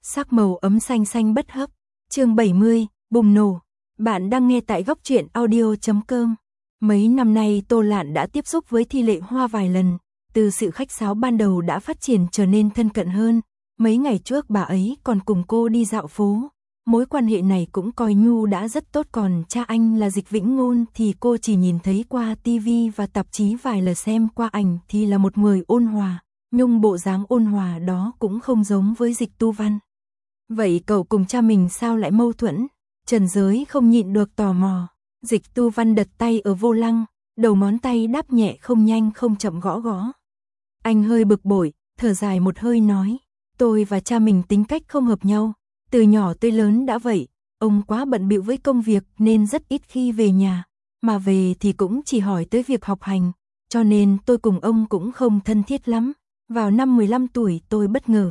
sắc màu ấm xanh xanh bất hấp. Chương 70, bùng nổ. Bạn đang nghe tại góc truyện audio.com. Mấy năm nay Tô Lạn đã tiếp xúc với Thi Lệ Hoa vài lần, từ sự khách sáo ban đầu đã phát triển trở nên thân cận hơn. Mấy ngày trước bà ấy còn cùng cô đi dạo phố. Mối quan hệ này cũng coi như đã rất tốt, còn cha anh là Dịch Vĩnh Ngôn thì cô chỉ nhìn thấy qua tivi và tạp chí vài lần, xem qua ảnh thì là một người ôn hòa, nhưng bộ dáng ôn hòa đó cũng không giống với Dịch Tu Văn. Vậy cậu cùng cha mình sao lại mâu thuẫn? Trần Giới không nhịn được tò mò. Dịch Tu Văn đặt tay ở vô lăng, đầu ngón tay đáp nhẹ không nhanh không chậm gõ gõ. Anh hơi bực bội, thở dài một hơi nói, tôi và cha mình tính cách không hợp nhau. Từ nhỏ tới lớn đã vậy, ông quá bận bịu với công việc nên rất ít khi về nhà, mà về thì cũng chỉ hỏi tới việc học hành, cho nên tôi cùng ông cũng không thân thiết lắm. Vào năm 15 tuổi tôi bất ngờ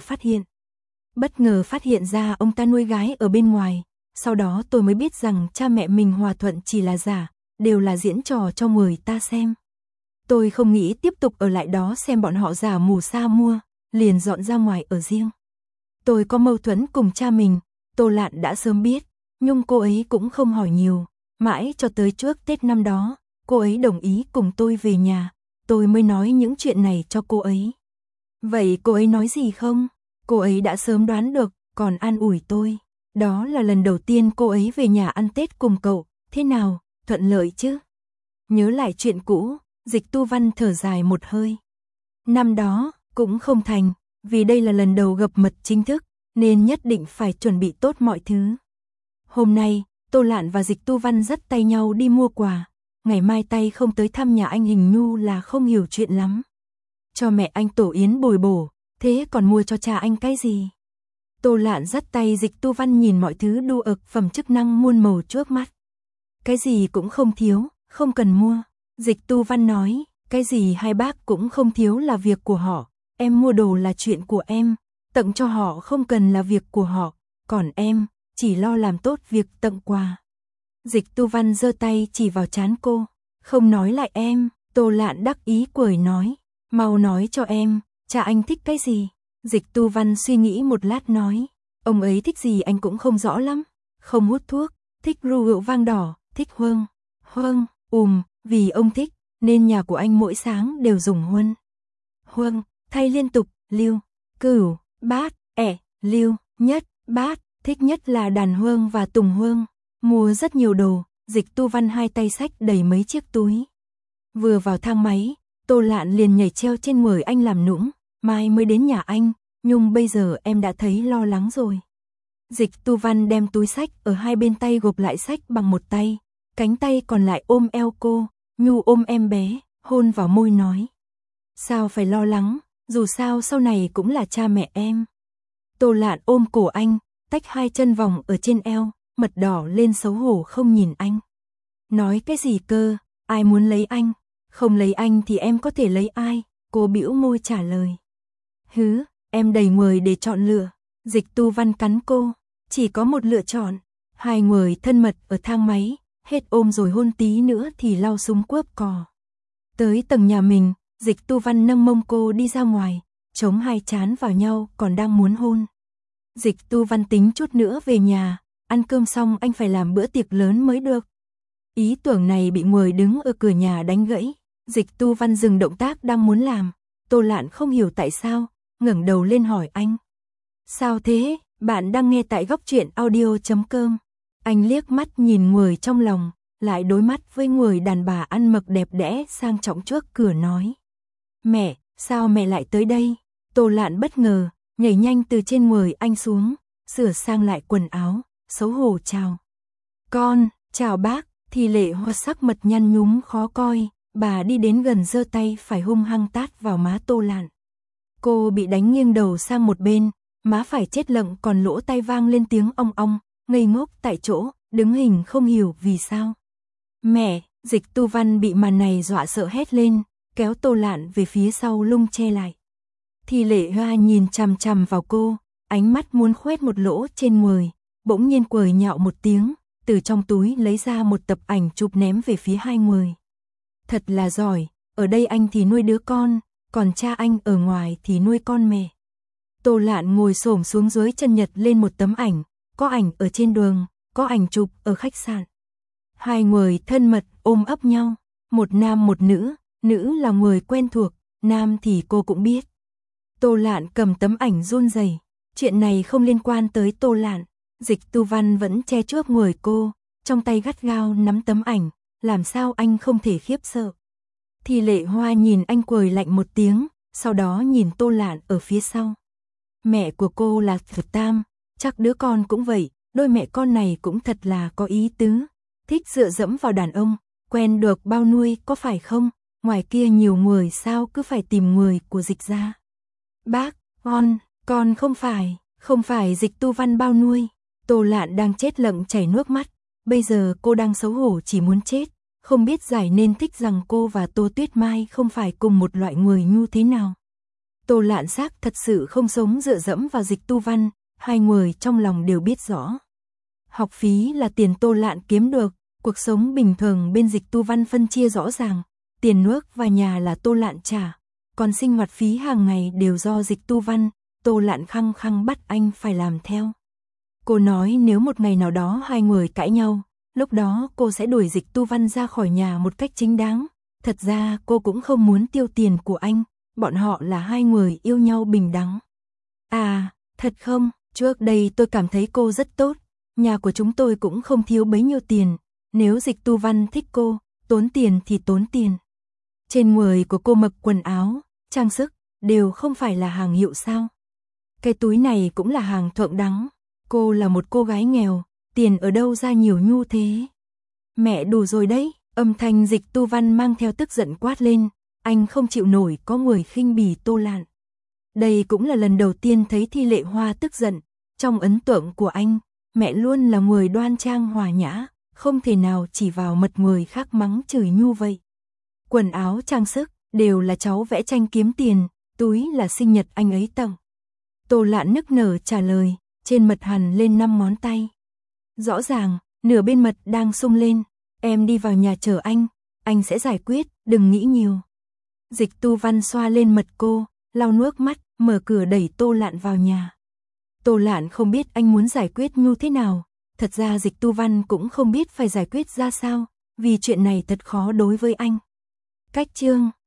phát hiện ra ông ta nuôi gái ở bên ngoài, sau đó tôi mới biết rằng cha mẹ mình hòa thuận chỉ là giả, đều là diễn trò cho người ta xem. Tôi không nghĩ tiếp tục ở lại đó xem bọn họ giả mù sa mua, liền dọn ra ngoài ở riêng. Tôi có mâu thuẫn cùng cha mình, Tô Lạn đã sớm biết, nhưng cô ấy cũng không hỏi nhiều, mãi cho tới trước Tết năm đó, cô ấy đồng ý cùng tôi về nhà, tôi mới nói những chuyện này cho cô ấy. Vậy cô ấy nói gì không? Cô ấy đã sớm đoán được, còn an ủi tôi. Đó là lần đầu tiên cô ấy về nhà ăn Tết cùng cậu, thế nào, thuận lợi chứ? Nhớ lại chuyện cũ, Dịch Tu Văn thở dài một hơi. Năm đó, cũng không thành, vì đây là lần đầu gặp mặt chính thức, nên nhất định phải chuẩn bị tốt mọi thứ. Hôm nay, Tô Lạn và Dịch Tu Văn dắt tay nhau đi mua quà, ngày mai tay không tới thăm nhà anh hình như là không hiểu chuyện lắm. Cho mẹ anh tổ yến bồi bổ, thế còn mua cho cha anh cái gì? Tô Lạn dắt tay Dịch Tu Văn nhìn mọi thứ đu ực phẩm chức năng muôn màu trước mắt. Cái gì cũng không thiếu, không cần mua. Dịch Tu Văn nói, cái gì hai bác cũng không thiếu là việc của họ, em mua đồ là chuyện của em, tặng cho họ không cần là việc của họ, còn em, chỉ lo làm tốt việc tặng quà. Dịch Tu Văn giơ tay chỉ vào trán cô, không nói lại em. Tô Lạn đắc ý cười nói, mau nói cho em, cha anh thích cái gì? Dịch Tu Văn suy nghĩ một lát nói, ông ấy thích gì anh cũng không rõ lắm, không hút thuốc, thích rượu vang đỏ, thích huân, vì ông thích, nên nhà của anh mỗi sáng đều dùng huân, thay liên tục, lưu, cửu, bát, lưu, nhất, bát, thích nhất là đàn huân và tùng huân, mua rất nhiều đồ. Dịch Tu Văn hai tay xách đầy mấy chiếc túi. Vừa vào thang máy, Tô Lạn liền nhảy treo trên người anh làm nũng, mai mới đến nhà anh, nhưng bây giờ em đã thấy lo lắng rồi. Dịch Tu Văn đem túi xách ở hai bên tay gộp lại xách bằng một tay, cánh tay còn lại ôm eo cô, nhu ôm em bé, hôn vào môi nói. Sao phải lo lắng, dù sao sau này cũng là cha mẹ em. Tô Lạn ôm cổ anh, tách hai chân vòng ở trên eo, mật đỏ lên xấu hổ không nhìn anh. Nói cái gì cơ, ai muốn lấy anh, không lấy anh thì em có thể lấy ai, cô bĩu môi trả lời. Hứ, em đầy người để chọn lựa. Dịch Tu Văn cắn cô, chỉ có một lựa chọn. Hai người thân mật ở thang máy, hết ôm rồi hôn tí nữa thì lau súng cướp cò. Tới tầng nhà mình, Dịch Tu Văn nâng mông cô đi ra ngoài, chống hai trán vào nhau còn đang muốn hôn. Dịch Tu Văn tính chút nữa về nhà, ăn cơm xong anh phải làm bữa tiệc lớn mới được. Ý tưởng này bị người đứng ở cửa nhà đánh gãy. Dịch Tu Văn dừng động tác đang muốn làm. Tô Lạn không hiểu tại sao, ngẩng đầu lên hỏi anh. Sao thế? Bạn đang nghe tại góc truyện audio.com. Anh liếc mắt nhìn người trong lòng, lại đối mắt với người đàn bà ăn mặc đẹp đẽ sang trọng trước cửa nói. Mẹ, sao mẹ lại tới đây? Tô Lạn bất ngờ, nhảy nhanh từ trên người anh xuống, sửa sang lại quần áo, xấu hổ chào. Con, chào bác. Thi Lệ Hoa sắc mặt nhăn nhúm khó coi, bà đi đến gần giơ tay phải hung hăng tát vào má Tô Lạn. Cô bị đánh nghiêng đầu sang một bên, má phải chết lặng còn lỗ tai vang lên tiếng ong ong, ngây ngốc tại chỗ, đứng hình không hiểu vì sao. Mẹ, Dịch Tu Văn bị màn này dọa sợ hét lên, kéo Tô Lạn về phía sau lung che lại. Thi Lệ Hoa nhìn chằm chằm vào cô, ánh mắt muốn khoét một lỗ trên người, bỗng nhiên cười nhạo một tiếng, từ trong túi lấy ra một tập ảnh chụp ném về phía hai người. Thật là giỏi, ở đây anh thì nuôi đứa con, còn cha anh ở ngoài thì nuôi con mẹ. Tô Lạn ngồi xổm xuống dưới chân nhặt lên một tấm ảnh, có ảnh ở trên đường, có ảnh chụp ở khách sạn. Hai người thân mật ôm ấp nhau, một nam một nữ, nữ là người quen thuộc, nam thì cô cũng biết. Tô Lạn cầm tấm ảnh run rẩy, chuyện này không liên quan tới Tô Lạn, Dịch Tu Văn vẫn che trước người cô, trong tay gắt gao nắm tấm ảnh, làm sao anh không thể khiếp sợ. Thì Lệ Hoa nhìn anh cười lạnh một tiếng, sau đó nhìn Tô Lạn ở phía sau. Mẹ của cô là Phật Tam, chắc đứa con cũng vậy, đôi mẹ con này cũng thật là có ý tứ, thích dựa dẫm vào đàn ông, quen được bao nuôi có phải không, ngoài kia nhiều người sao cứ phải tìm người của Dịch gia. Bác, con không phải Dịch Tu Văn bao nuôi. Tô Lạn đang chết lặng chảy nước mắt, bây giờ cô đang xấu hổ chỉ muốn chết, không biết giải nên thích rằng cô và Tô Tuyết Mai không phải cùng một loại người như thế nào. Tô Lạn xác thật sự không sống dựa dẫm vào Dịch Tu Văn, hai người trong lòng đều biết rõ. Học phí là tiền Tô Lạn kiếm được, cuộc sống bình thường bên Dịch Tu Văn phân chia rõ ràng, tiền nước và nhà là Tô Lạn trả, còn sinh hoạt phí hàng ngày đều do Dịch Tu Văn, Tô Lạn khăng khăng bắt anh phải làm theo. Cô nói nếu một ngày nào đó hai người cãi nhau, lúc đó cô sẽ đuổi Dịch Tu Văn ra khỏi nhà một cách chính đáng. Thật ra cô cũng không muốn tiêu tiền của anh, bọn họ là hai người yêu nhau bình đẳng. À, thật không, trước đây tôi cảm thấy cô rất tốt, nhà của chúng tôi cũng không thiếu bấy nhiêu tiền, nếu Dịch Tu Văn thích cô, tốn tiền thì tốn tiền. Trên người của cô mặc quần áo, trang sức, đều không phải là hàng hiệu sao. Cái túi này cũng là hàng thượng đẳng, cô là một cô gái nghèo, tiền ở đâu ra nhiều nhu thế. Mẹ đủ rồi đấy, âm thanh Dịch Tu Văn mang theo tức giận quát lên, anh không chịu nổi có người khinh bỉ Tô Lạn. Đây cũng là lần đầu tiên thấy Thi Lệ Hoa tức giận, trong ấn tượng của anh, mẹ luôn là người đoan trang hòa nhã, không thể nào chỉ vào mặt người khác mắng chửi nhu vậy. Quần áo trang sức, đều là cháu vẽ tranh kiếm tiền, túi là sinh nhật anh ấy tặng. Tô Lạn nức nở trả lời, trên mật hằn lên 5 ngón tay. Rõ ràng, nửa bên mật đang sung lên, em đi vào nhà chờ anh sẽ giải quyết, đừng nghĩ nhiều. Dịch Tu Văn xoa lên mật cô, lau nước mắt, mở cửa đẩy Tô Lạn vào nhà. Tô Lạn không biết anh muốn giải quyết như thế nào, thật ra Dịch Tu Văn cũng không biết phải giải quyết ra sao, vì chuyện này thật khó đối với anh. Cách chương